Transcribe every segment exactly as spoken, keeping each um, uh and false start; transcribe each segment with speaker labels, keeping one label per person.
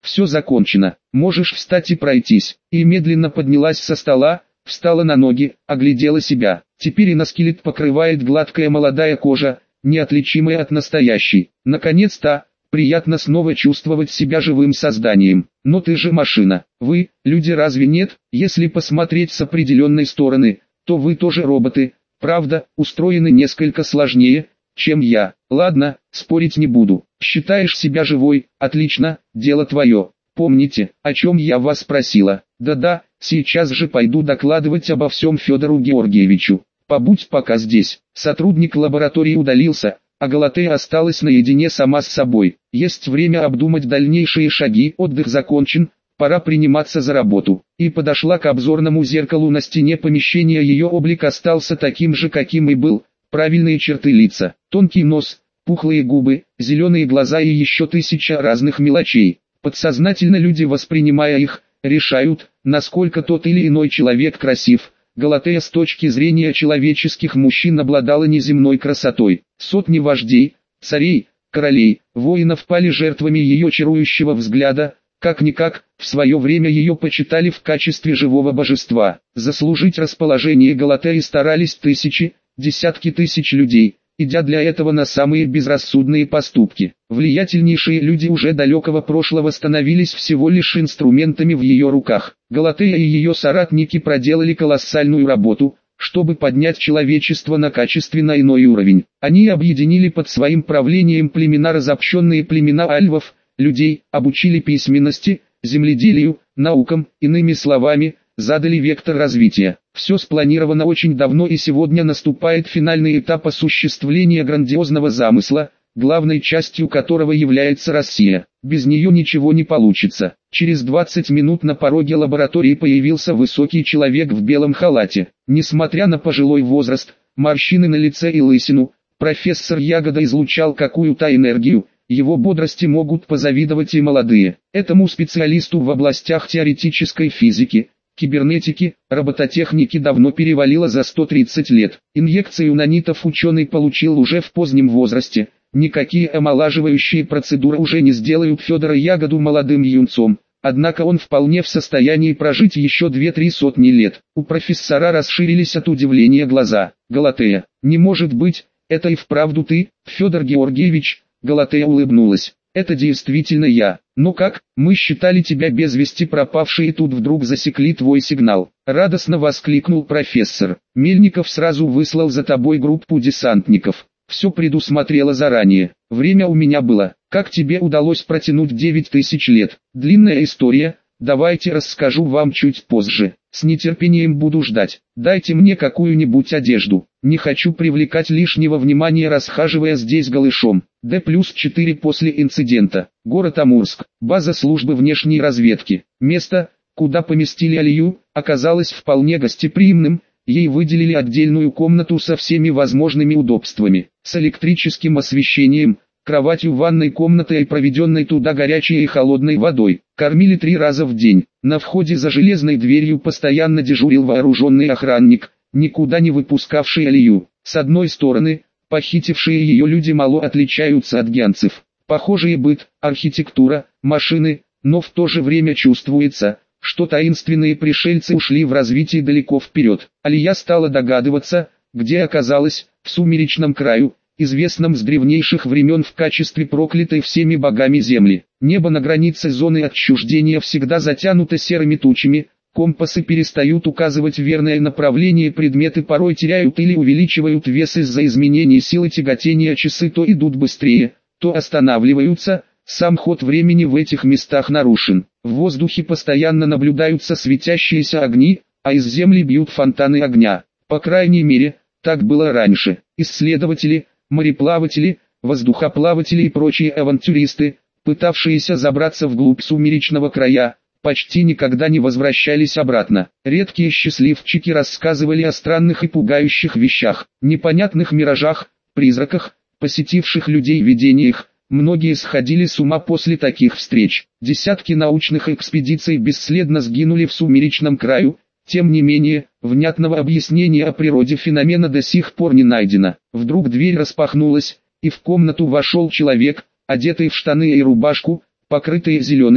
Speaker 1: все закончено, можешь встать и пройтись. И медленно поднялась со стола, встала на ноги, оглядела себя. Теперь иноскелет покрывает гладкая молодая кожа, неотличимая от настоящей. Наконец-то, приятно снова чувствовать себя живым созданием. Но ты же машина. Вы, люди, разве нет? Если посмотреть с определенной стороны, то вы тоже роботы. Правда, устроены несколько сложнее, чем я. Ладно, спорить не буду. Считаешь себя живой? Отлично, дело твое. Помните, о чем я вас просила? Да-да, сейчас же пойду докладывать обо всем Федору Георгиевичу. Побудь пока здесь. Сотрудник лаборатории удалился, а Галатея осталась наедине сама с собой. Есть время обдумать дальнейшие шаги, отдых закончен, пора приниматься за работу. И подошла к обзорному зеркалу на стене помещения, ее облик остался таким же, каким и был. Правильные черты лица, тонкий нос, пухлые губы, зеленые глаза и еще тысяча разных мелочей. Подсознательно люди, воспринимая их, решают, насколько тот или иной человек красив. Галатея с точки зрения человеческих мужчин обладала неземной красотой. Сотни вождей, царей, королей, воинов пали жертвами ее чарующего взгляда. Как-никак, в свое время ее почитали в качестве живого божества. Заслужить расположение Галатеи старались тысячи, десятки тысяч людей, идя для этого на самые безрассудные поступки. Влиятельнейшие люди уже далекого прошлого становились всего лишь инструментами в ее руках. Галатея и ее соратники проделали колоссальную работу, чтобы поднять человечество на качественно иной уровень. Они объединили под своим правлением племена, разобщенные племена альвов, людей, обучили письменности, земледелию, наукам, иными словами, задали вектор развития. Все спланировано очень давно, и сегодня наступает финальный этап осуществления грандиозного замысла, главной частью которого является Россия. Без нее ничего не получится. Через двадцать минут на пороге лаборатории появился высокий человек в белом халате. Несмотря на пожилой возраст, морщины на лице и лысину, профессор Ягода излучал какую-то энергию. Его бодрости могут позавидовать и молодые. Этому специалисту в областях теоретической физики, кибернетики, робототехники давно перевалило за сто тридцать лет. Инъекцию нанитов ученый получил уже в позднем возрасте. Никакие омолаживающие процедуры уже не сделают Федора Ягоду молодым юнцом. Однако он вполне в состоянии прожить еще две-три сотни лет. У профессора расширились от удивления глаза. «Галатея, не может быть, это и вправду ты, Федор Георгиевич?» Галатея улыбнулась. «Это действительно я. Но как, мы считали тебя без вести пропавшей, и тут вдруг засекли твой сигнал». Радостно воскликнул профессор. «Мельников сразу выслал за тобой группу десантников. Все предусмотрело заранее. Время у меня было. Как тебе удалось протянуть девять тысяч лет? Длинная история, давайте расскажу вам чуть позже. С нетерпением буду ждать. Дайте мне какую-нибудь одежду. Не хочу привлекать лишнего внимания, расхаживая здесь голышом. Д плюс четыре после инцидента. Город Амурск. База службы внешней разведки. Место, куда поместили Алию, оказалось вполне гостеприимным. Ей выделили отдельную комнату со всеми возможными удобствами. С электрическим освещением, кроватью, ванной комнатой и проведенной туда горячей и холодной водой. Кормили три раза в день. На входе за железной дверью постоянно дежурил вооруженный охранник, никуда не выпускавший Алию. С одной стороны, похитившие ее люди мало отличаются от гянцев. Похожий быт, архитектура, машины, но в то же время чувствуется, что таинственные пришельцы ушли в развитии далеко вперед. Алия стала догадываться, где оказалась, в сумеречном краю, известном с древнейших времен в качестве проклятой всеми богами земли. Небо на границе зоны отчуждения всегда затянуто серыми тучами, компасы перестают указывать верное направление, предметы порой теряют или увеличивают вес из-за изменений силы тяготения, часы то идут быстрее, то останавливаются, сам ход времени в этих местах нарушен. В воздухе постоянно наблюдаются светящиеся огни, а из земли бьют фонтаны огня. По крайней мере, так было раньше. Исследователи, мореплаватели, воздухоплаватели и прочие авантюристы, пытавшиеся забраться вглубь сумеречного края, почти никогда не возвращались обратно. Редкие счастливчики рассказывали о странных и пугающих вещах, непонятных миражах, призраках, посетивших людей, видениях. Многие сходили с ума после таких встреч. Десятки научных экспедиций бесследно сгинули в сумеречном краю. Тем не менее, внятного объяснения о природе феномена до сих пор не найдено. Вдруг дверь распахнулась, и в комнату вошел человек, одетый в штаны и рубашку, покрытые зелеными,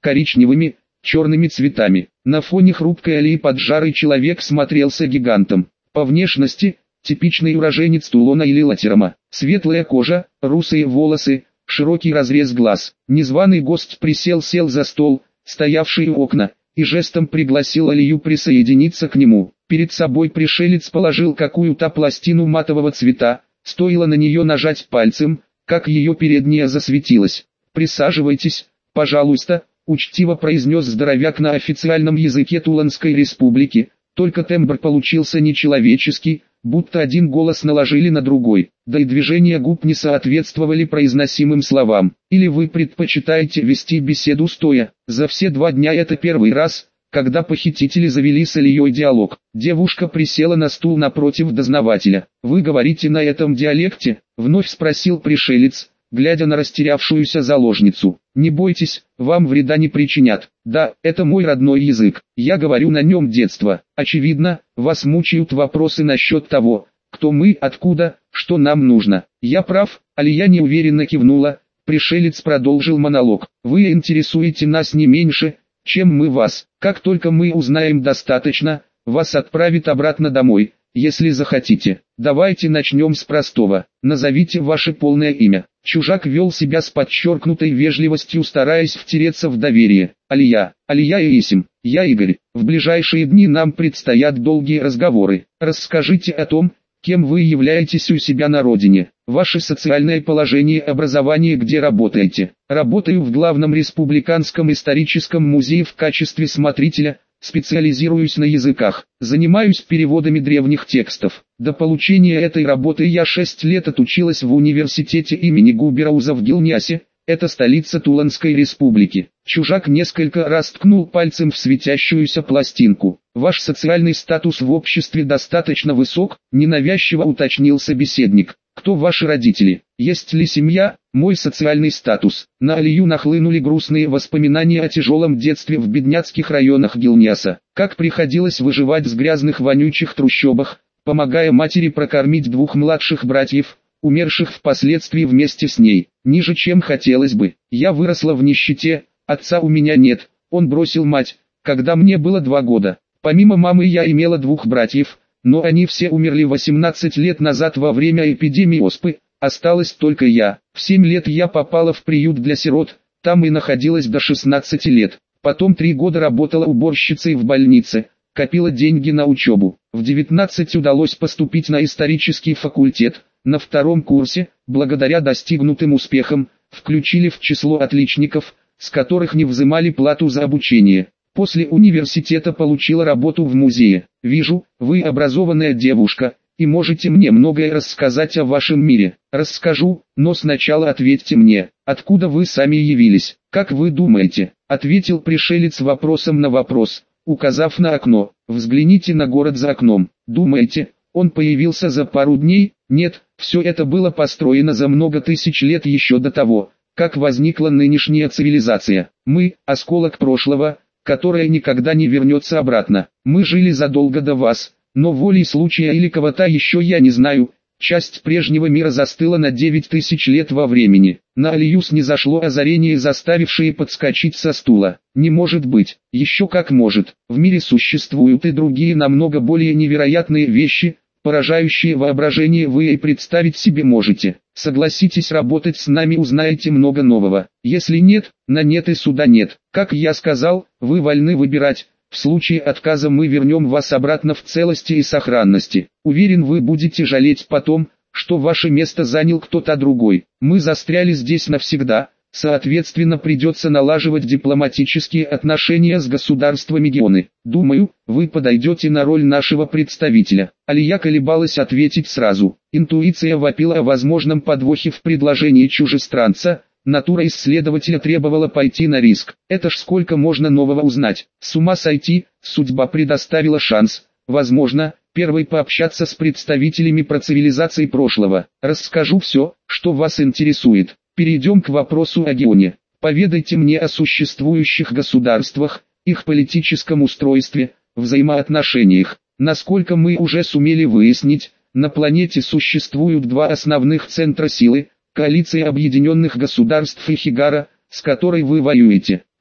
Speaker 1: коричневыми, черными цветами. На фоне хрупкой алии поджарый человек смотрелся гигантом. По внешности, типичный уроженец Тулона или Латерома. Светлая кожа, русые волосы, широкий разрез глаз. Незваный гость присел-сел за стол, стоявший у окна, и жестом пригласил Алию присоединиться к нему. Перед собой пришелец положил какую-то пластину матового цвета, стоило на нее нажать пальцем, как ее передняя засветилась. «Присаживайтесь, пожалуйста», — учтиво произнес здоровяк на официальном языке Тулонской республики, только тембр получился нечеловеческий, будто один голос наложили на другой, да и движения губ не соответствовали произносимым словам. «Или вы предпочитаете вести беседу стоя?» За все два дня это первый раз, когда похитители завели с Алией диалог. Девушка присела на стул напротив дознавателя. «Вы говорите на этом диалекте?» — вновь спросил пришелец, глядя на растерявшуюся заложницу. «Не бойтесь, вам вреда не причинят. Да, это мой родной язык, я говорю на нем детства. Очевидно, вас мучают вопросы насчет того, кто мы, откуда, что нам нужно. Я прав?» Алия неуверенно кивнула. Пришелец продолжил монолог. «Вы интересуете нас не меньше, чем мы вас. Как только мы узнаем достаточно, вас отправят обратно домой, если захотите. Давайте начнем с простого. Назовите ваше полное имя». Чужак вел себя с подчеркнутой вежливостью, стараясь втереться в доверие. «Алия, Алия Иисим, я Игорь. В ближайшие дни нам предстоят долгие разговоры. Расскажите о том, кем вы являетесь у себя на родине, ваше социальное положение, образование, где работаете». «Работаю в главном республиканском историческом музее в качестве смотрителя, специализируюсь на языках, занимаюсь переводами древних текстов. До получения этой работы я шесть лет отучилась в университете имени Губерауза в Гилнясе, это столица Тулонской республики». Чужак несколько раз ткнул пальцем в светящуюся пластинку. «Ваш социальный статус в обществе достаточно высок?» — ненавязчиво уточнил собеседник. «Кто ваши родители? Есть ли семья?» «Мой социальный статус». На Алию нахлынули грустные воспоминания о тяжелом детстве в бедняцких районах Гилняса. Как приходилось выживать в грязных вонючих трущобах, помогая матери прокормить двух младших братьев, умерших впоследствии вместе с ней. Ниже, чем хотелось бы. Я выросла в нищете, отца у меня нет, он бросил мать, когда мне было два года. Помимо мамы я имела двух братьев, но они все умерли восемнадцать лет назад во время эпидемии оспы, осталась только я. В семь лет я попала в приют для сирот, там и находилась до шестнадцати лет. Потом три года работала уборщицей в больнице, копила деньги на учебу. В девятнадцать удалось поступить на исторический факультет. На втором курсе, благодаря достигнутым успехам, включили в число отличников, с которых не взимали плату за обучение. После университета получила работу в музее. Вижу, вы образованная девушка, и можете мне многое рассказать о вашем мире. Расскажу, но сначала ответьте мне, откуда вы сами явились. Как вы думаете? Ответил пришелец вопросом на вопрос, указав на окно. Взгляните на город за окном. Думаете, он появился за пару дней? Нет, все это было построено за много тысяч лет еще до того, как возникла нынешняя цивилизация. Мы – осколок прошлого, которое никогда не вернется обратно. Мы жили задолго до вас, но волей случая или кого-то еще я не знаю, часть прежнего мира застыла на девять тысяч лет во времени. На Алию снизошло озарение, заставившее подскочить со стула. Не может быть, еще как может. В мире существуют и другие намного более невероятные вещи, поражающие воображение, вы и представить себе можете. Согласитесь работать с нами, узнаете много нового. Если нет, на нет и суда нет. Как я сказал, вы вольны выбирать. В случае отказа мы вернем вас обратно в целости и сохранности. Уверен, вы будете жалеть потом, что ваше место занял кто-то другой. Мы застряли здесь навсегда, соответственно придется налаживать дипломатические отношения с государствами Геоны. Думаю, вы подойдете на роль нашего представителя. Алия колебалась ответить сразу. Интуиция вопила о возможном подвохе в предложении чужестранца. Натура исследователя требовала пойти на риск. Это ж сколько можно нового узнать. С ума сойти, судьба предоставила шанс. Возможно, первой пообщаться с представителями процивилизации прошлого. Расскажу все, что вас интересует. Перейдем к вопросу о Геоне. Поведайте мне о существующих государствах, их политическом устройстве, взаимоотношениях. Насколько мы уже сумели выяснить, на планете существуют два основных центра силы, коалиция объединенных государств и Хигара, с которой вы воюете.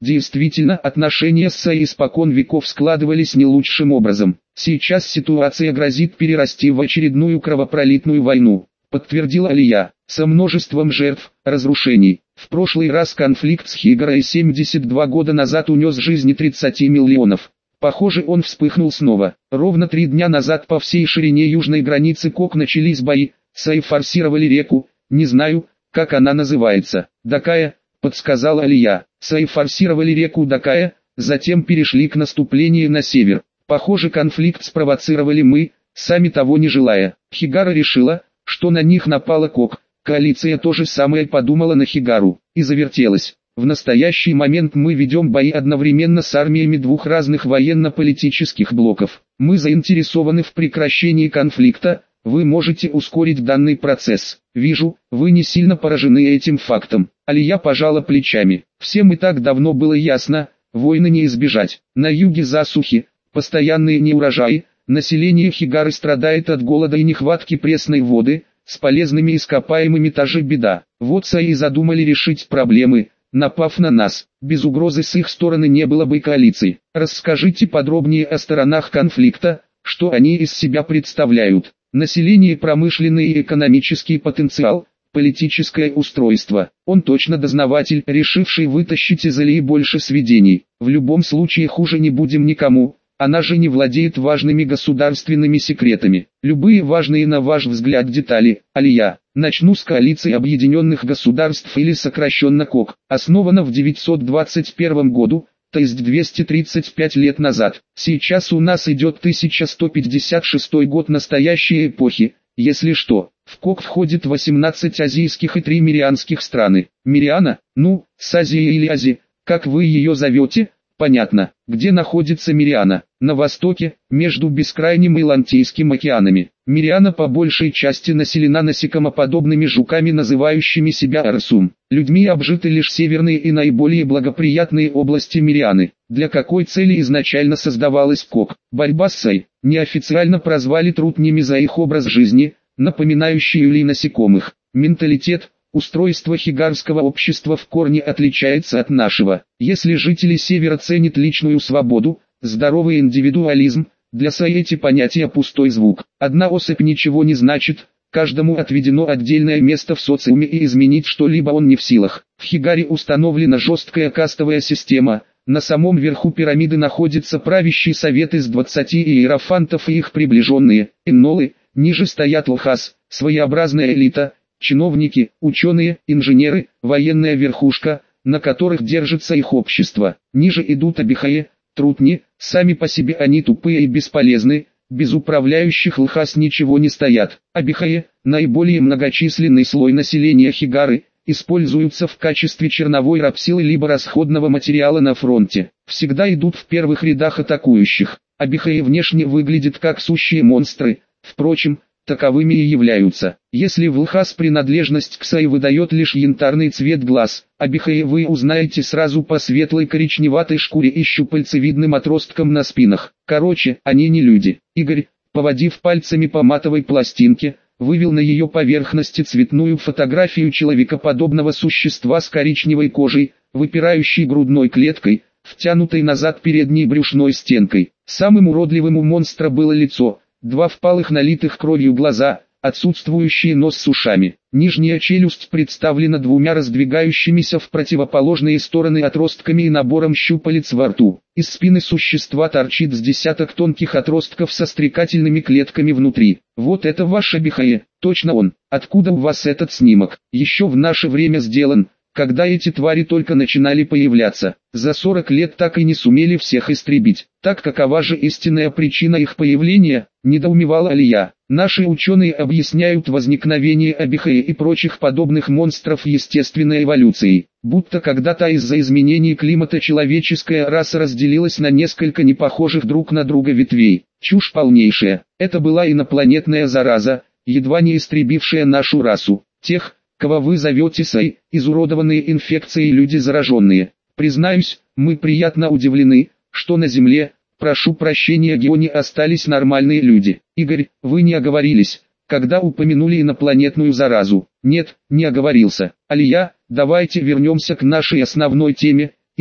Speaker 1: Действительно, отношения с Саи испокон веков складывались не лучшим образом. Сейчас ситуация грозит перерасти в очередную кровопролитную войну, подтвердила Алия, со множеством жертв, разрушений. В прошлый раз конфликт с Хигарой семьдесят два года назад унес жизни тридцати миллионов. Похоже, он вспыхнул снова. Ровно три дня назад по всей ширине южной границы Кок начались бои, Саи форсировали реку, не знаю, как она называется. Дакая, подсказала Алия. Саи форсировали реку Дакая, затем перешли к наступлению на север. Похоже, конфликт спровоцировали мы, сами того не желая. Хигара решила, что на них напала Кок. Коалиция то же самое подумала на Хигару и завертелась. В настоящий момент мы ведем бои одновременно с армиями двух разных военно-политических блоков. Мы заинтересованы в прекращении конфликта, вы можете ускорить данный процесс. Вижу, вы не сильно поражены этим фактом. Алия пожала плечами. Всем и так давно было ясно, войны не избежать. На юге засухи, постоянные неурожаи, население Хигары страдает от голода и нехватки пресной воды, с полезными ископаемыми та же беда. Вот Саи задумали решить проблемы, напав на нас. Без угрозы с их стороны не было бы коалиции. Расскажите подробнее о сторонах конфликта, что они из себя представляют. Население, промышленный и экономический потенциал, политическое устройство. Он точно дознаватель, решивший вытащить из Алии больше сведений. В любом случае хуже не будем никому. Она же не владеет важными государственными секретами. Любые важные на ваш взгляд детали. Алия. Начну с коалиции Объединенных Государств или сокращенно КОК. Основана в девятьсот двадцать первом году, то есть двести тридцать пять лет назад. Сейчас у нас идет тысяча сто пятьдесят шестой год настоящей эпохи. Если что, в КОК входит восемнадцать азийских и три мирианских страны. Мириана, ну, с Азией или Ази, как вы ее зовете? Понятно, где находится Мириана. На востоке, между Бескрайним и Лантийским океанами. Мириана по большей части населена насекомоподобными жуками, называющими себя Арсум. Людьми обжиты лишь северные и наиболее благоприятные области Мирианы. Для какой цели изначально создавалась КОК? Борьба с Саи. Неофициально прозвали трутнями за их образ жизни, напоминающий улей насекомых. Менталитет. Устройство хигарского общества в корне отличается от нашего. Если жители Севера ценят личную свободу, здоровый индивидуализм, для Саи эти понятия пустой звук. Одна особь ничего не значит, каждому отведено отдельное место в социуме и изменить что-либо он не в силах. В Хигаре установлена жесткая кастовая система, на самом верху пирамиды находится правящий совет из двадцати иерофантов и их приближенные, эннолы, ниже стоят лхас, своеобразная элита, чиновники, ученые, инженеры, военная верхушка, на которых держится их общество. Ниже идут абихаи, трутни, сами по себе они тупые и бесполезны, без управляющих лхас ничего не стоят. Абихаи, наиболее многочисленный слой населения Хигары, используются в качестве черновой рабсилы либо расходного материала на фронте. Всегда идут в первых рядах атакующих. Абихаи внешне выглядят как сущие монстры, впрочем, таковыми и являются. Если в лхас принадлежность к Саи выдает лишь янтарный цвет глаз, абихаи вы узнаете сразу по светлой коричневатой шкуре и щупальцевидным отросткам на спинах. Короче, они не люди. Игорь, поводив пальцами по матовой пластинке, вывел на ее поверхности цветную фотографию человекоподобного существа с коричневой кожей, выпирающей грудной клеткой, втянутой назад передней брюшной стенкой. Самым уродливым у монстра было лицо. Два впалых налитых кровью глаза, отсутствующий нос с ушами. Нижняя челюсть представлена двумя раздвигающимися в противоположные стороны отростками и набором щупалец во рту. Из спины существа торчит с десяток тонких отростков со стрекательными клетками внутри. Вот это ваш абихае, точно он. Откуда у вас этот снимок? Еще в наше время сделан, когда эти твари только начинали появляться. За сорок лет так и не сумели всех истребить. Так какова же истинная причина их появления, недоумевала Алия. Наши ученые объясняют возникновение абихаи и прочих подобных монстров естественной эволюцией. Будто когда-то из-за изменений климата человеческая раса разделилась на несколько непохожих друг на друга ветвей. Чушь полнейшая. Это была инопланетная зараза, едва не истребившая нашу расу. Тех, кого вы зовете Саи, изуродованные инфекцией люди зараженные. Признаюсь, мы приятно удивлены, что на Земле, прошу прощения Геоне, остались нормальные люди. Игорь, вы не оговорились, когда упомянули инопланетную заразу. Нет, не оговорился. Алия, давайте вернемся к нашей основной теме,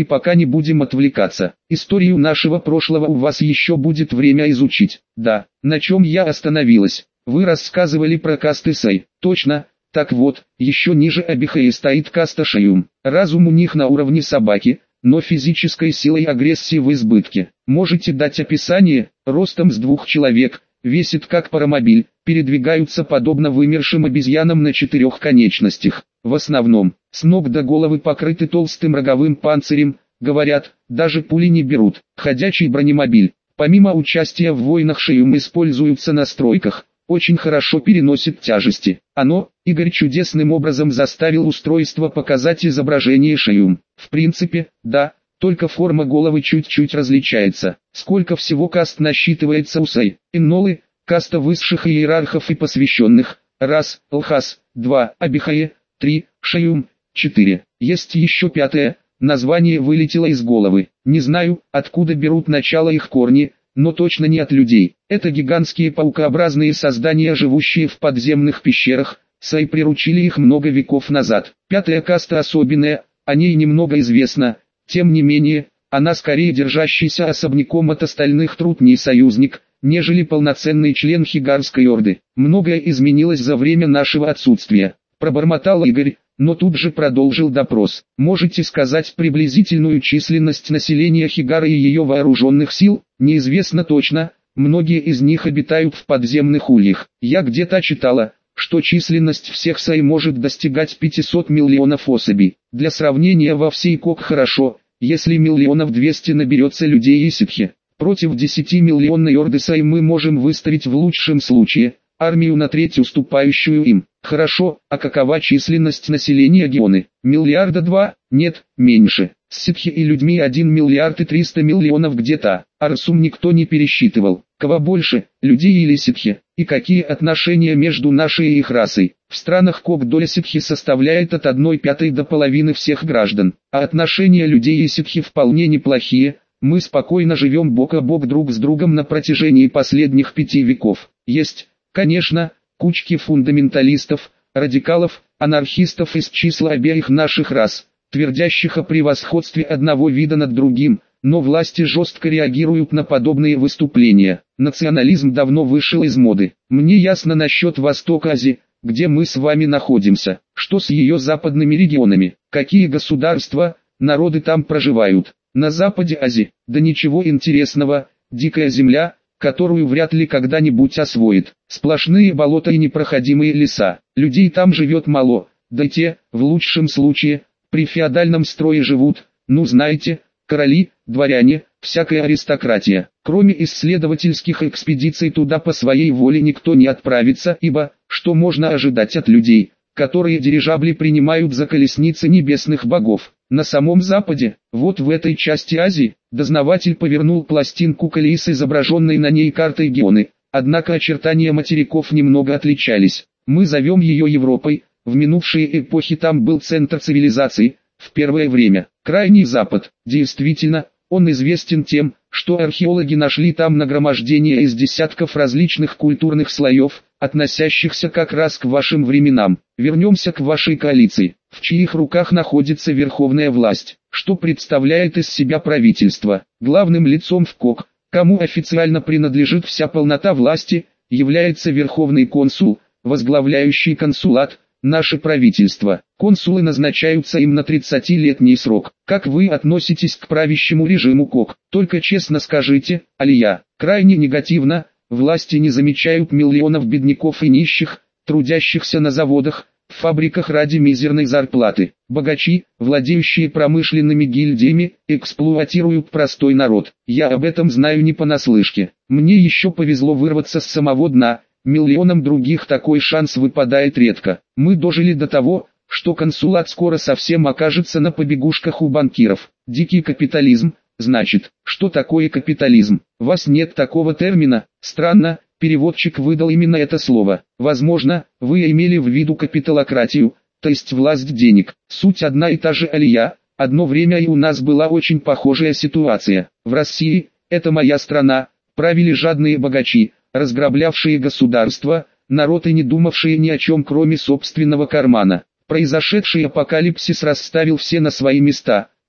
Speaker 1: И пока не будем отвлекаться. Историю нашего прошлого у вас еще будет время изучить. Да, на чем я остановилась? Вы рассказывали про касты Сай. Точно. Так вот, еще ниже Абихаи стоит каста Шаюм. Разум у них на уровне собаки, но физической силой и агрессии в избытке. Можете дать описание? Ростом с двух человек, весит как паромобиль, передвигаются подобно вымершим обезьянам на четырех конечностях. В основном, с ног до головы покрыты толстым роговым панцирем, говорят, даже пули не берут. Ходячий бронемобиль. Помимо участия в войнах Шаюм используются на стройках, очень хорошо переносит тяжести. Оно, Игорь чудесным образом заставил устройство показать изображение Шаюм. В принципе, да, только форма головы чуть-чуть различается. Сколько всего каст насчитывается у Сай? Иннолы, каста высших иерархов и посвященных. Раз, Лхас, два, Абихае, три, Шаюм, четыре. Есть еще пятое, название вылетело из головы. Не знаю, откуда берут начало их корни, но точно не от людей. Это гигантские паукообразные создания, живущие в подземных пещерах. Сай приручили их много веков назад. Пятая каста особенная, о ней немного известно. Тем не менее, она скорее держащийся особняком от остальных трутней союзник, нежели полноценный член Хигарской орды. Многое изменилось за время нашего отсутствия. Пробормотал Игорь, но тут же продолжил допрос. Можете сказать приблизительную численность населения Хигары и ее вооруженных сил? Неизвестно точно, многие из них обитают в подземных ульях. Я где-то читала, что численность всех Сай может достигать пятисот миллионов особей. Для сравнения, во всей Кок хорошо, если миллионов двести наберется людей и ситхи. Против десятимиллионной орды Сай мы можем выставить в лучшем случае армию на треть уступающую им. Хорошо, а какова численность населения Геоны? Миллиарда два? Нет, меньше. С ситхи и людьми один миллиард и триста миллионов где-то. Арсум никто не пересчитывал. Кого больше, людей или ситхи? И какие отношения между нашей и их расой? В странах Кок доля ситхи составляет от одной пятой до половины всех граждан. А отношения людей и ситхи вполне неплохие. Мы спокойно живем бок о бок друг с другом на протяжении последних пяти веков. Есть, конечно, кучки фундаменталистов, радикалов, анархистов из числа обеих наших рас, твердящих о превосходстве одного вида над другим, но власти жестко реагируют на подобные выступления. Национализм давно вышел из моды. Мне ясно насчет Востока Азии, где мы с вами находимся. Что с ее западными регионами? Какие государства, народы там проживают? На западе Азии, да ничего интересного, дикая земля, которую вряд ли когда-нибудь освоит. Сплошные болота и непроходимые леса. Людей там живет мало, да те, в лучшем случае, при феодальном строе живут, ну знаете, короли, дворяне, всякая аристократия. Кроме исследовательских экспедиций туда по своей воле никто не отправится, ибо, что можно ожидать от людей, которые дирижабли принимают за колесницы небесных богов? На самом западе, вот в этой части Азии, дознаватель повернул пластинку колеи с изображенной на ней картой Геоны, однако очертания материков немного отличались. Мы зовем ее Европой, в минувшие эпохи там был центр цивилизации, в первое время, Крайний Запад. Действительно, он известен тем, что археологи нашли там нагромождение из десятков различных культурных слоев, относящихся как раз к вашим временам. Вернемся к вашей коалиции, в чьих руках находится верховная власть, что представляет из себя правительство. Главным лицом в Кок, кому официально принадлежит вся полнота власти, является верховный консул, возглавляющий консулат. Наше правительство. Консулы назначаются им на тридцатилетний срок. Как вы относитесь к правящему режиму Кок? Только честно скажите, Алия. Крайне негативно. Власти не замечают миллионов бедняков и нищих, трудящихся на заводах, в фабриках ради мизерной зарплаты. Богачи, владеющие промышленными гильдиями, эксплуатируют простой народ. Я об этом знаю не понаслышке. Мне еще повезло вырваться с самого дна. Миллионам других такой шанс выпадает редко. Мы дожили до того, что консулат скоро совсем окажется на побегушках у банкиров. Дикий капитализм, значит, что такое капитализм? У вас нет такого термина? Странно, переводчик выдал именно это слово. Возможно, вы имели в виду капиталократию, то есть власть денег. Суть одна и та же, Алия. Одно время и у нас была очень похожая ситуация. В России, это моя страна, правили жадные богачи, разграблявшие государство, народ и не думавшие ни о чем кроме собственного кармана. Произошедший апокалипсис расставил все на свои места,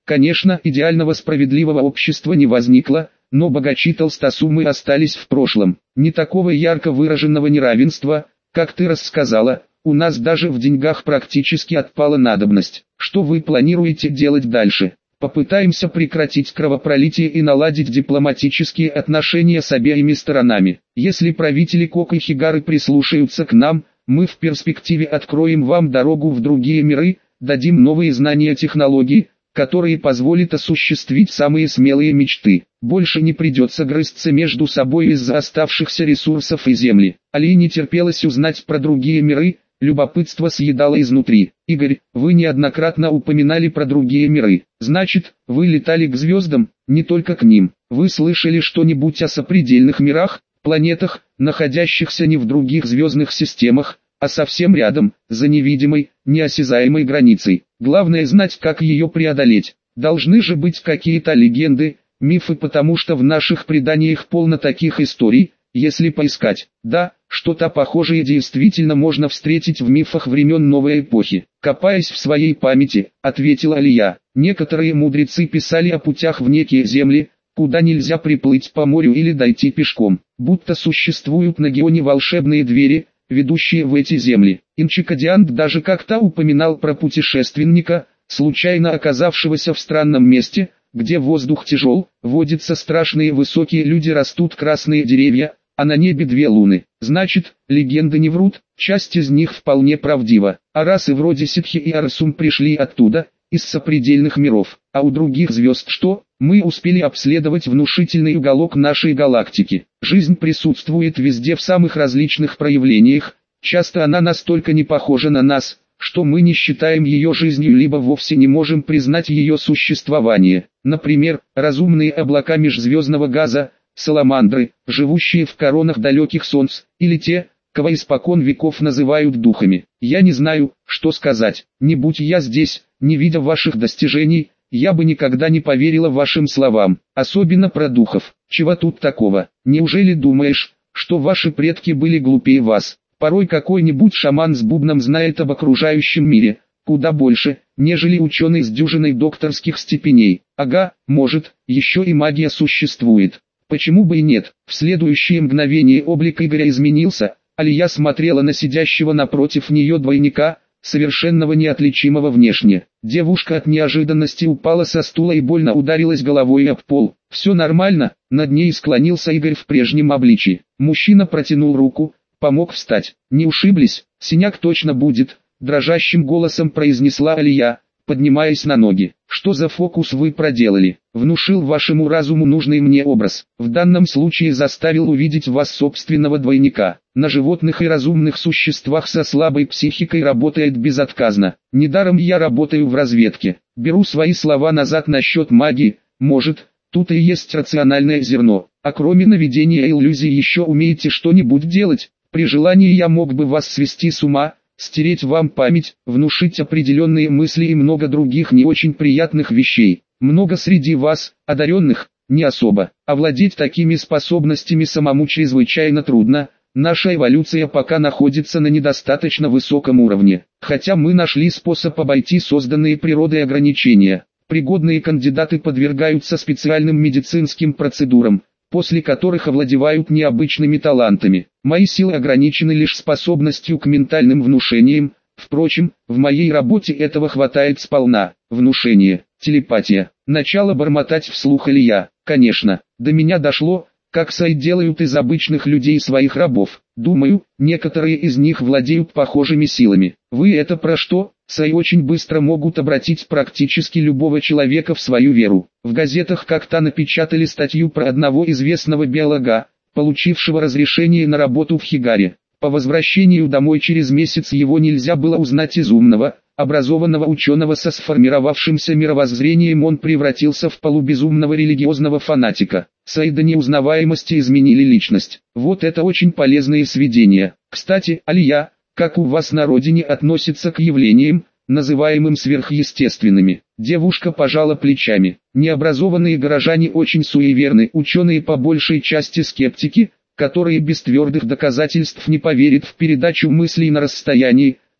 Speaker 1: Конечно, идеального справедливого общества не возникло, но богачи толстосумы остались в прошлом. Не такого ярко выраженного неравенства, как ты рассказала, у нас даже в деньгах практически отпала надобность. Что вы планируете делать дальше? Попытаемся прекратить кровопролитие и наладить дипломатические отношения с обеими сторонами. Если правители Кок и Хигары прислушаются к нам, мы в перспективе откроем вам дорогу в другие миры, дадим новые знания технологий, которые позволят осуществить самые смелые мечты. Больше не придется грызться между собой из-за оставшихся ресурсов и земли. Али не терпелось узнать про другие миры, любопытство съедало изнутри. Игорь, вы неоднократно упоминали про другие миры. Значит, вы летали к звездам, не только к ним. Вы слышали что-нибудь о сопредельных мирах, планетах, находящихся не в других звездных системах, а совсем рядом, за невидимой, неосязаемой границей? Главное знать, как ее преодолеть. Должны же быть какие-то легенды, мифы, потому что в наших преданиях полно таких историй, если поискать. Да, что-то похожее действительно можно встретить в мифах времен новой эпохи. Копаясь в своей памяти, ответила Алия, некоторые мудрецы писали о путях в некие земли, куда нельзя приплыть по морю или дойти пешком, будто существуют на Геоне волшебные двери, ведущие в эти земли. Инчикадиант даже как-то упоминал про путешественника, случайно оказавшегося в странном месте, где воздух тяжел, водятся страшные высокие люди, растут красные деревья, а на небе две луны. Значит, легенды не врут, часть из них вполне правдива. А расы вроде Ситхи и Арсум пришли оттуда, из сопредельных миров. А у других звезд что? Мы успели обследовать внушительный уголок нашей галактики. Жизнь присутствует везде в самых различных проявлениях. Часто она настолько не похожа на нас, что мы не считаем ее жизнью, либо вовсе не можем признать ее существование. Например, разумные облака межзвездного газа, саламандры, живущие в коронах далеких солнц, или те, кого испокон веков называют духами. Я не знаю, что сказать. Не будь я здесь, не видя ваших достижений, я бы никогда не поверила вашим словам, особенно про духов. Чего тут такого? Неужели думаешь, что ваши предки были глупее вас? Порой какой-нибудь шаман с бубном знает об окружающем мире куда больше, нежели ученый с дюжиной докторских степеней. Ага, может, еще и магия существует. Почему бы и нет? В следующее мгновение облик Игоря изменился. Алия смотрела на сидящего напротив нее двойника, совершенного неотличимого внешне. Девушка от неожиданности упала со стула и больно ударилась головой об пол. «Все нормально», над ней склонился Игорь в прежнем обличии. Мужчина протянул руку, помог встать. «Не ушиблись? Синяк точно будет», дрожащим голосом произнесла Алия, поднимаясь на ноги. «Что за фокус вы проделали? Внушил вашему разуму нужный мне образ. В данном случае заставил увидеть вас собственного двойника. На животных и разумных существах со слабой психикой работает безотказно. Недаром я работаю в разведке. Беру свои слова назад насчет магии. Может, тут и есть рациональное зерно. А кроме наведения иллюзий еще умеете что-нибудь делать? При желании я мог бы вас свести с ума, стереть вам память, внушить определенные мысли и много других не очень приятных вещей. Много среди вас, одаренных, не особо. Овладеть такими способностями самому чрезвычайно трудно. Наша эволюция пока находится на недостаточно высоком уровне. Хотя мы нашли способ обойти созданные природой ограничения. Пригодные кандидаты подвергаются специальным медицинским процедурам, после которых овладевают необычными талантами. Мои силы ограничены лишь способностью к ментальным внушениям. Впрочем, в моей работе этого хватает сполна. Внушение, телепатия. Начало бормотать вслух Алия. Конечно, до меня дошло, как Сай делают из обычных людей своих рабов. Думаю, некоторые из них владеют похожими силами. Вы это про что? Сай очень быстро могут обратить практически любого человека в свою веру. В газетах как-то напечатали статью про одного известного биолога, получившего разрешение на работу в Хигаре. По возвращению домой через месяц его нельзя было узнать из умного, образованного ученого со сформировавшимся мировоззрением. Он превратился в полубезумного религиозного фанатика. Сай до неузнаваемости изменили личность. Вот это очень полезные сведения. Кстати, Алия, как у вас на родине относится к явлениям, называемым сверхъестественными? Девушка пожала плечами. Необразованные горожане очень суеверны, ученые по большей части скептики, которые без твердых доказательств не поверят в передачу мыслей на расстоянии.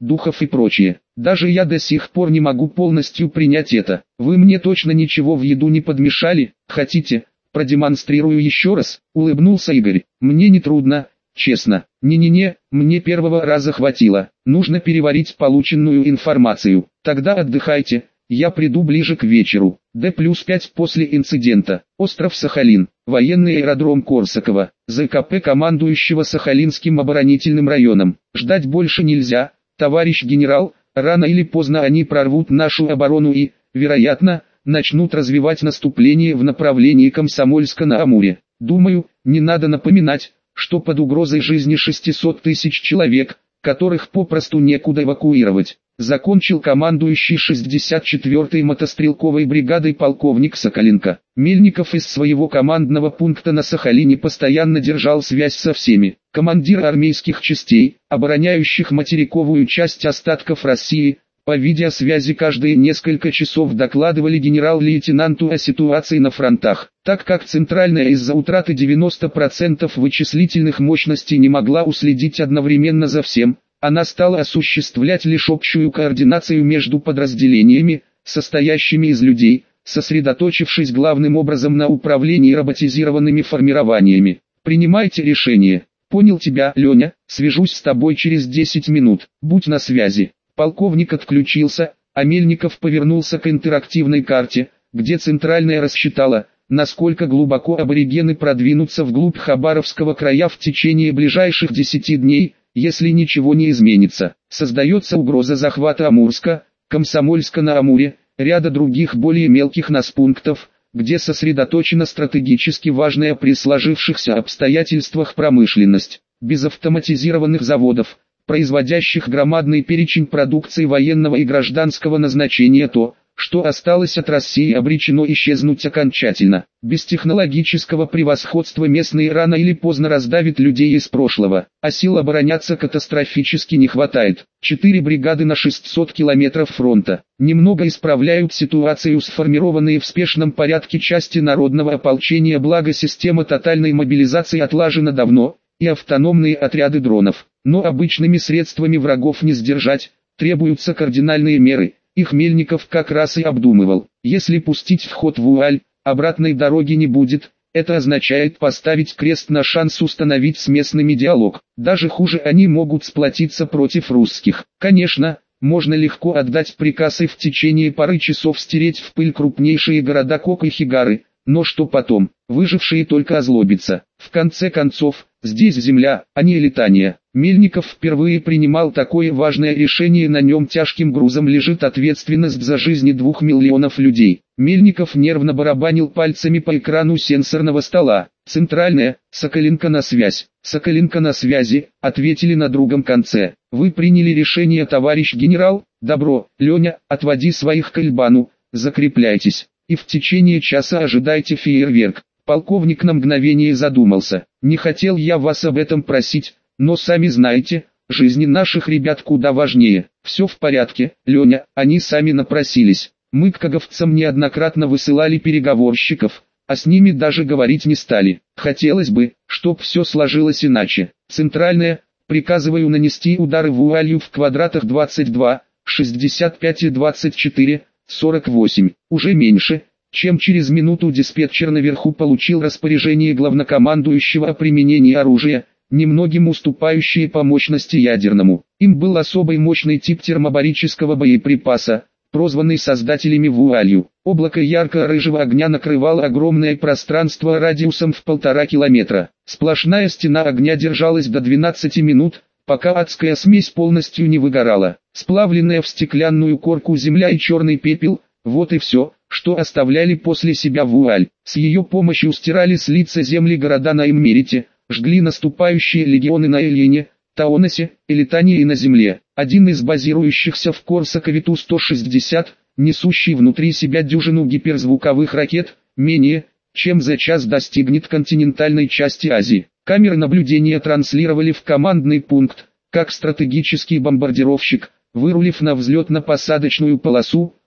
Speaker 1: духов и прочее. Даже я до сих пор не могу полностью принять это. Вы мне точно ничего в еду не подмешали? Хотите, продемонстрирую еще раз? Улыбнулся Игорь. Мне не трудно, честно. Не-не-не, мне первого раза хватило. Нужно переварить полученную информацию. Тогда отдыхайте. Я приду ближе к вечеру. Д плюс пять после инцидента. Остров Сахалин. Военный аэродром Корсакова. ЗКП командующего Сахалинским оборонительным районом. Ждать больше нельзя, товарищ генерал. Рано или поздно они прорвут нашу оборону и, вероятно, начнут развивать наступление в направлении Комсомольска-на-Амуре. Думаю, не надо напоминать, что под угрозой жизни шестисот тысяч человек, которых попросту некуда эвакуировать. Закончил командующий шестьдесят четвёртой мотострелковой бригадой полковник Соколенко. Мельников из своего командного пункта на Сахалине постоянно держал связь со всеми. Командиры армейских частей, обороняющих материковую часть остатков России, по видеосвязи каждые несколько часов докладывали генерал-лейтенанту о ситуации на фронтах. Так как Центральная из-за утраты девяноста процентов вычислительных мощностей не могла уследить одновременно за всем, она стала осуществлять лишь общую координацию между подразделениями, состоящими из людей, сосредоточившись главным образом на управлении роботизированными формированиями. Принимайте решение. Понял тебя, Леня, свяжусь с тобой через десять минут, будь на связи. Полковник отключился, а Мельников повернулся к интерактивной карте, где Центральная рассчитала, насколько глубоко аборигены продвинутся вглубь Хабаровского края в течение ближайших десяти дней, если ничего не изменится. Создается угроза захвата Амурска, Комсомольска-на-Амуре, ряда других более мелких наспунктов, где сосредоточена стратегически важная при сложившихся обстоятельствах промышленность. Без автоматизированных заводов, производящих громадный перечень продукции военного и гражданского назначения, то, что осталось от России, обречено исчезнуть окончательно. Без технологического превосходства местные рано или поздно раздавят людей из прошлого, а сил обороняться катастрофически не хватает. Четыре бригады на шестьсот километров фронта немного исправляют ситуацию. Сформированные в спешном порядке части народного ополчения, благо система тотальной мобилизации отлажена давно, и автономные отряды дронов. Но обычными средствами врагов не сдержать, требуются кардинальные меры. Их Мельников как раз и обдумывал. Если пустить в ход вуаль, обратной дороги не будет. Это означает поставить крест на шанс установить с местными диалог. Даже хуже, они могут сплотиться против русских. Конечно, можно легко отдать приказ и в течение пары часов стереть в пыль крупнейшие города Кок и Хигары. Но что потом? Выжившие только озлобятся. В конце концов, здесь земля, а не летание. Мельников впервые принимал такое важное решение, на нем тяжким грузом лежит ответственность за жизни двух миллионов людей. Мельников нервно барабанил пальцами по экрану сенсорного стола. Центральная, Соколенко на связь. Соколенко на связи, ответили на другом конце. Вы приняли решение, товарищ генерал? Добро, Леня, отводи своих к Эльбану, закрепляйтесь. И в течение часа ожидайте фейерверк. Полковник на мгновение задумался. Не хотел я вас об этом просить, но сами знаете, жизни наших ребят куда важнее. Все в порядке, Леня, они сами напросились. Мы к каговцам неоднократно высылали переговорщиков, а с ними даже говорить не стали. Хотелось бы, чтоб все сложилось иначе. Центральная, приказываю нанести удары вуалью в квадратах двадцать два, шестьдесят пять и двадцать четыре, сорок восемь. Уже меньше, чем через минуту диспетчер наверху получил распоряжение главнокомандующего о применении оружия, немногим уступающие по мощности ядерному. Им был особый мощный тип термобарического боеприпаса, прозванный создателями вуалью. Облако ярко-рыжего огня накрывало огромное пространство радиусом в полтора километра. Сплошная стена огня держалась до двенадцати минут, пока адская смесь полностью не выгорала. Сплавленная в стеклянную корку земля и черный пепел – вот и все, что оставляли после себя вуаль. С ее помощью стирали с лица земли города на Иммерите, жгли наступающие легионы на Эльине, Таоносе, Элитании и на земле. Один из базирующихся в Корсакове Ту сто шестьдесят, несущий внутри себя дюжину гиперзвуковых ракет, менее, чем за час достигнет континентальной части Азии. Камеры наблюдения транслировали в командный пункт, как стратегический бомбардировщик, вырулив на взлетно-посадочную полосу,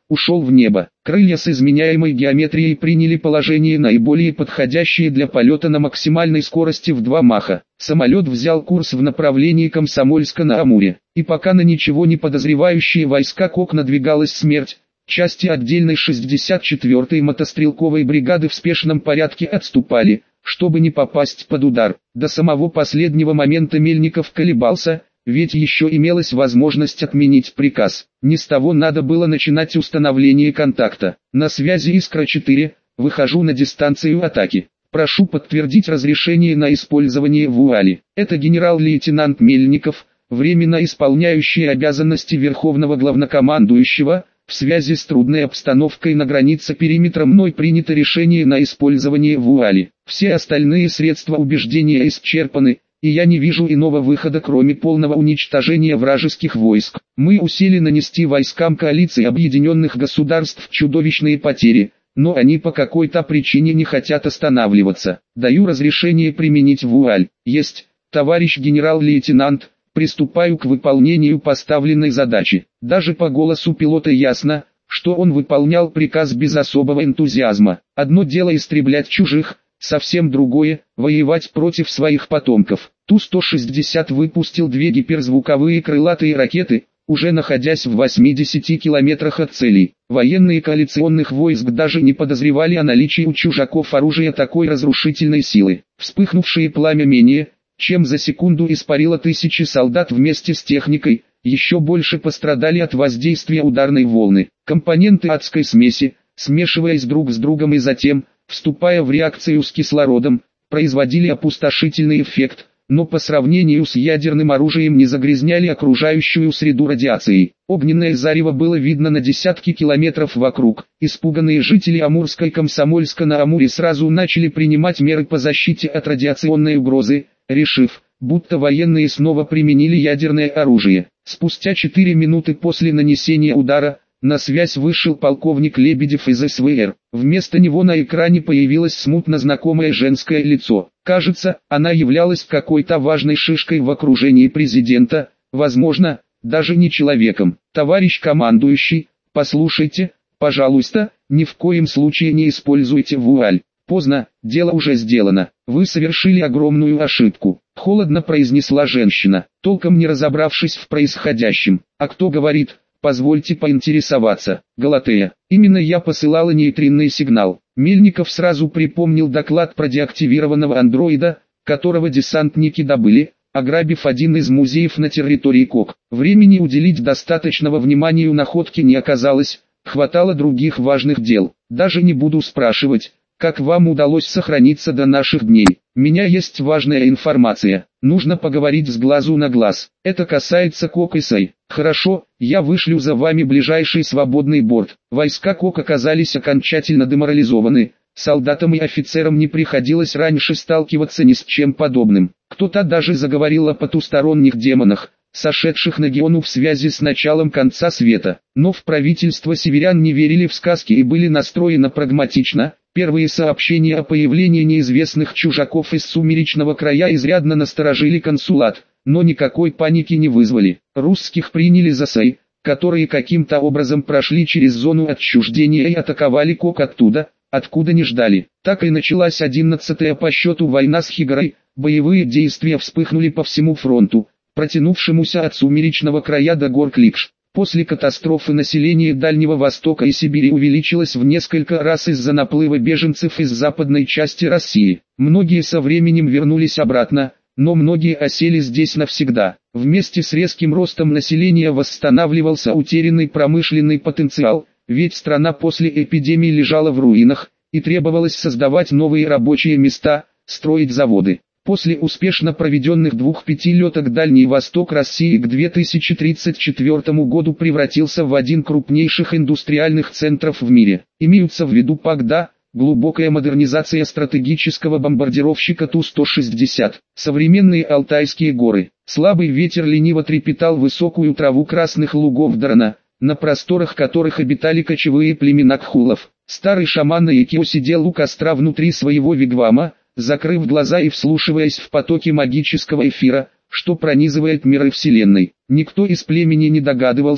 Speaker 1: ушел в небо. Крылья с изменяемой геометрией приняли положение наиболее подходящее для полета на максимальной скорости в два маха. Самолет взял курс в направлении Комсомольска на Амуре. И пока на ничего не подозревающие войска КОК надвигалась смерть, части отдельной шестьдесят четвёртой мотострелковой бригады в спешном порядке отступали, чтобы не попасть под удар. До самого последнего момента Мельников колебался, ведь еще имелась возможность отменить приказ. Не с того надо было начинать установление контакта. На связи Искра четыре, выхожу на дистанцию атаки. Прошу подтвердить разрешение на использование вуали. Это генерал-лейтенант Мельников, временно исполняющий обязанности Верховного Главнокомандующего. В связи с трудной обстановкой на границе периметра мной принято решение на использование вуали. Все остальные средства убеждения исчерпаны, и я не вижу иного выхода, кроме полного уничтожения вражеских войск. Мы усилили нанести войскам коалиции Объединенных Государств чудовищные потери, но они по какой-то причине не хотят останавливаться. Даю разрешение применить вуаль. Есть, товарищ генерал-лейтенант. Приступаю к выполнению поставленной задачи. Даже по голосу пилота ясно, что он выполнял приказ без особого энтузиазма. Одно дело истреблять чужих, совсем другое – воевать против своих потомков. Ту сто шестьдесят выпустил две гиперзвуковые крылатые ракеты, уже находясь в восьмидесяти километрах от целей. Военные коалиционных войск даже не подозревали о наличии у чужаков оружия такой разрушительной силы. Вспыхнувшее пламя менее чем за секунду испарило тысячи солдат вместе с техникой, еще больше пострадали от воздействия ударной волны. Компоненты адской смеси, смешиваясь друг с другом и затем, вступая в реакцию с кислородом, производили опустошительный эффект, но по сравнению с ядерным оружием не загрязняли окружающую среду радиацией. Огненное зарево было видно на десятки километров вокруг. Испуганные жители Амурской Комсомольска на Амуре сразу начали принимать меры по защите от радиационной угрозы, решив, будто военные снова применили ядерное оружие. Спустя четыре минуты после нанесения удара, на связь вышел полковник Лебедев из эс вэ эр. Вместо него на экране появилось смутно знакомое женское лицо. Кажется, она являлась какой-то важной шишкой в окружении президента, возможно, даже не человеком. «Товарищ командующий, послушайте, пожалуйста, ни в коем случае не используйте вуаль. Поздно, дело уже сделано. Вы совершили огромную ошибку», — холодно произнесла женщина, толком не разобравшись в происходящем. «А кто говорит? Позвольте поинтересоваться». «Галатея. Именно я посылала нейтринный сигнал». Мельников сразу припомнил доклад про деактивированного андроида, которого десантники добыли, ограбив один из музеев на территории КОК. Времени уделить достаточного внимания находке не оказалось, хватало других важных дел. Даже не буду спрашивать, как вам удалось сохраниться до наших дней. У меня есть важная информация. Нужно поговорить с глазу на глаз. Это касается КОК и САИ. Хорошо, я вышлю за вами ближайший свободный борт. Войска КОК оказались окончательно деморализованы. Солдатам и офицерам не приходилось раньше сталкиваться ни с чем подобным. Кто-то даже заговорил о потусторонних демонах, сошедших на Геону в связи с началом конца света. Но в правительство северян не верили в сказки и были настроены прагматично. Первые сообщения о появлении неизвестных чужаков из сумеречного края изрядно насторожили консулат, но никакой паники не вызвали. Русских приняли за САИ, которые каким-то образом прошли через зону отчуждения и атаковали КОК оттуда, откуда не ждали. Так и началась одиннадцатая по счету война с Хигарой. Боевые действия вспыхнули по всему фронту, протянувшемуся от сумеречного края до гор Кликш. После катастрофы население Дальнего Востока и Сибири увеличилось в несколько раз из-за наплыва беженцев из западной части России. Многие со временем вернулись обратно, но многие осели здесь навсегда. Вместе с резким ростом населения восстанавливался утерянный промышленный потенциал, ведь страна после эпидемии лежала в руинах, и требовалось создавать новые рабочие места, строить заводы. После успешно проведенных двух пятилеток Дальний Восток России к две тысячи тридцать четвёртому году превратился в один крупнейших индустриальных центров в мире. Имеются в виду ПАКДА, глубокая модернизация стратегического бомбардировщика Ту сто шестьдесят, современные Алтайские горы. Слабый ветер лениво трепетал высокую траву красных лугов Дорна, на просторах которых обитали кочевые племена кхулов. Старый шаман Наекио сидел у костра внутри своего вигвама, закрыв глаза и вслушиваясь в потоки магического эфира, что пронизывает миры Вселенной. Никто из племени не догадывался,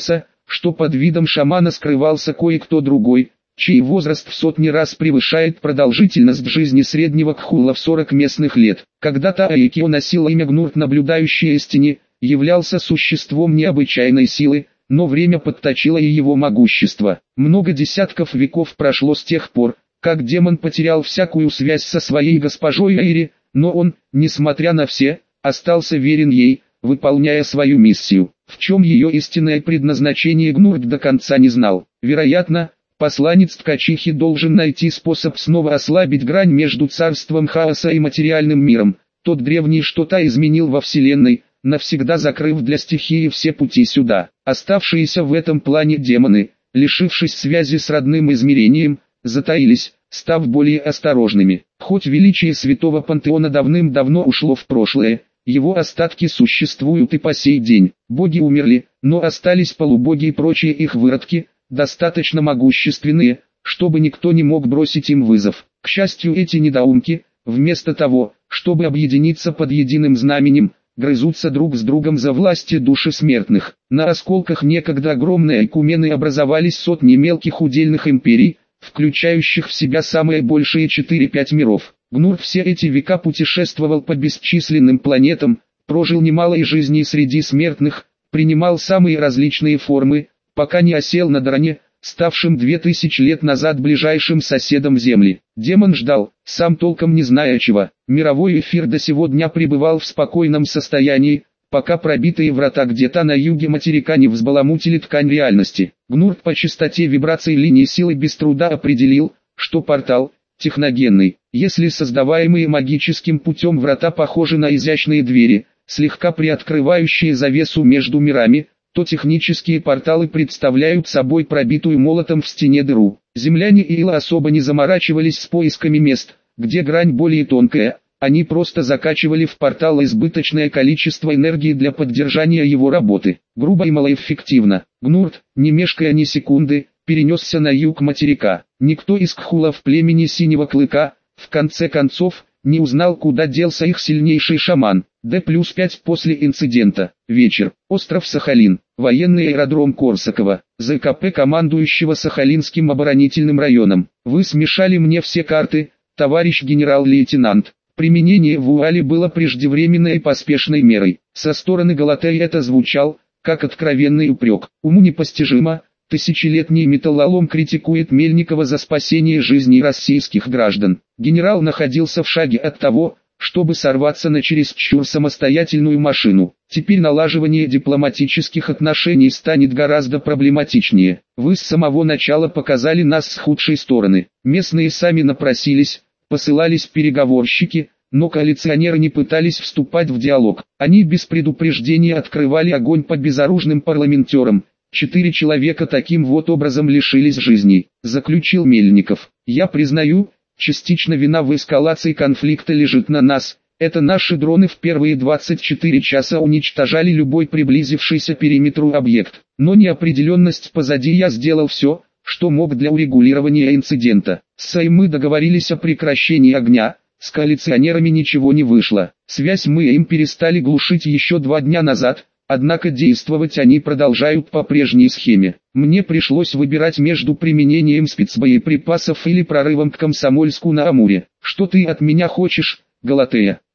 Speaker 1: что под видом шамана скрывался кое-кто другой, чей возраст в сотни раз превышает продолжительность жизни среднего кхула в сорок местных лет. Когда-то Аикио носил имя Гнурт, наблюдающий истине, являлся существом необычайной силы, но время подточило и его могущество. Много десятков веков прошло с тех пор, как демон потерял всякую связь со своей госпожой Эйри, но он, несмотря на все, остался верен ей, выполняя свою миссию. В чем ее истинное предназначение Гнурт до конца не знал. Вероятно, посланец ткачихи должен найти способ снова ослабить грань между царством хаоса и материальным миром. Тот древний что-то изменил во вселенной, навсегда закрыв для стихии все пути сюда. Оставшиеся в этом плане демоны, лишившись связи с родным измерением, затаились, став более осторожными. Хоть величие святого пантеона давным-давно ушло в прошлое, его остатки существуют и по сей день. Боги умерли, но остались полубоги и прочие их выродки, достаточно могущественные, чтобы никто не мог бросить им вызов. К счастью, эти недоумки, вместо того, чтобы объединиться под единым знаменем, грызутся друг с другом за власти души смертных. На осколках некогда огромной Айкумены образовались сотни мелких удельных империй, включающих в себя самые большие четыре-пять миров. Гнур все эти века путешествовал по бесчисленным планетам, прожил немало и жизней среди смертных, принимал самые различные формы, пока не осел на Даране, ставшим две тысячи лет назад ближайшим соседом Земли. Демон ждал, сам толком не зная чего. Мировой эфир до сего дня пребывал в спокойном состоянии, пока пробитые врата где-то на юге материка не взбаламутили ткань реальности. Гнурт по частоте вибраций линии силы без труда определил, что портал техногенный. Если создаваемые магическим путем врата похожи на изящные двери, слегка приоткрывающие завесу между мирами, то технические порталы представляют собой пробитую молотом в стене дыру. Земляне и Ила особо не заморачивались с поисками мест, где грань более тонкая, они просто закачивали в портал избыточное количество энергии для поддержания его работы. Грубо и малоэффективно. Гнурт, не мешкая ни секунды, перенесся на юг материка. Никто из кхулов племени Синего Клыка, в конце концов, не узнал, куда делся их сильнейший шаман. Д плюс пять после инцидента. Вечер. Остров Сахалин. Военный аэродром Корсакова. ЗКП командующего Сахалинским оборонительным районом. Вы смешали мне все карты, товарищ генерал-лейтенант. Применение вуали было преждевременной и поспешной мерой. Со стороны Галатеи это звучал, как откровенный упрек. Уму непостижимо. Тысячелетний металлолом критикует Мельникова за спасение жизней российских граждан. Генерал находился в шаге от того, чтобы сорваться на чересчур самостоятельную машину. Теперь налаживание дипломатических отношений станет гораздо проблематичнее. Вы с самого начала показали нас с худшей стороны. Местные сами напросились, посылались переговорщики, но коалиционеры не пытались вступать в диалог. Они без предупреждения открывали огонь по безоружным парламентерам. Четыре человека таким вот образом лишились жизни, заключил Мельников. Я признаю, частично вина в эскалации конфликта лежит на нас. Это наши дроны в первые двадцать четыре часа уничтожали любой приблизившийся к периметру объект. Но неопределенность позади, я сделал все, что мог для урегулирования инцидента. С Сай мы договорились о прекращении огня, с коалиционерами ничего не вышло. Связь мы им перестали глушить еще два дня назад. Однако действовать они продолжают по прежней схеме. Мне пришлось выбирать между применением спецбоеприпасов или прорывом к Комсомольску на Амуре. Что ты от меня хочешь, Галатея?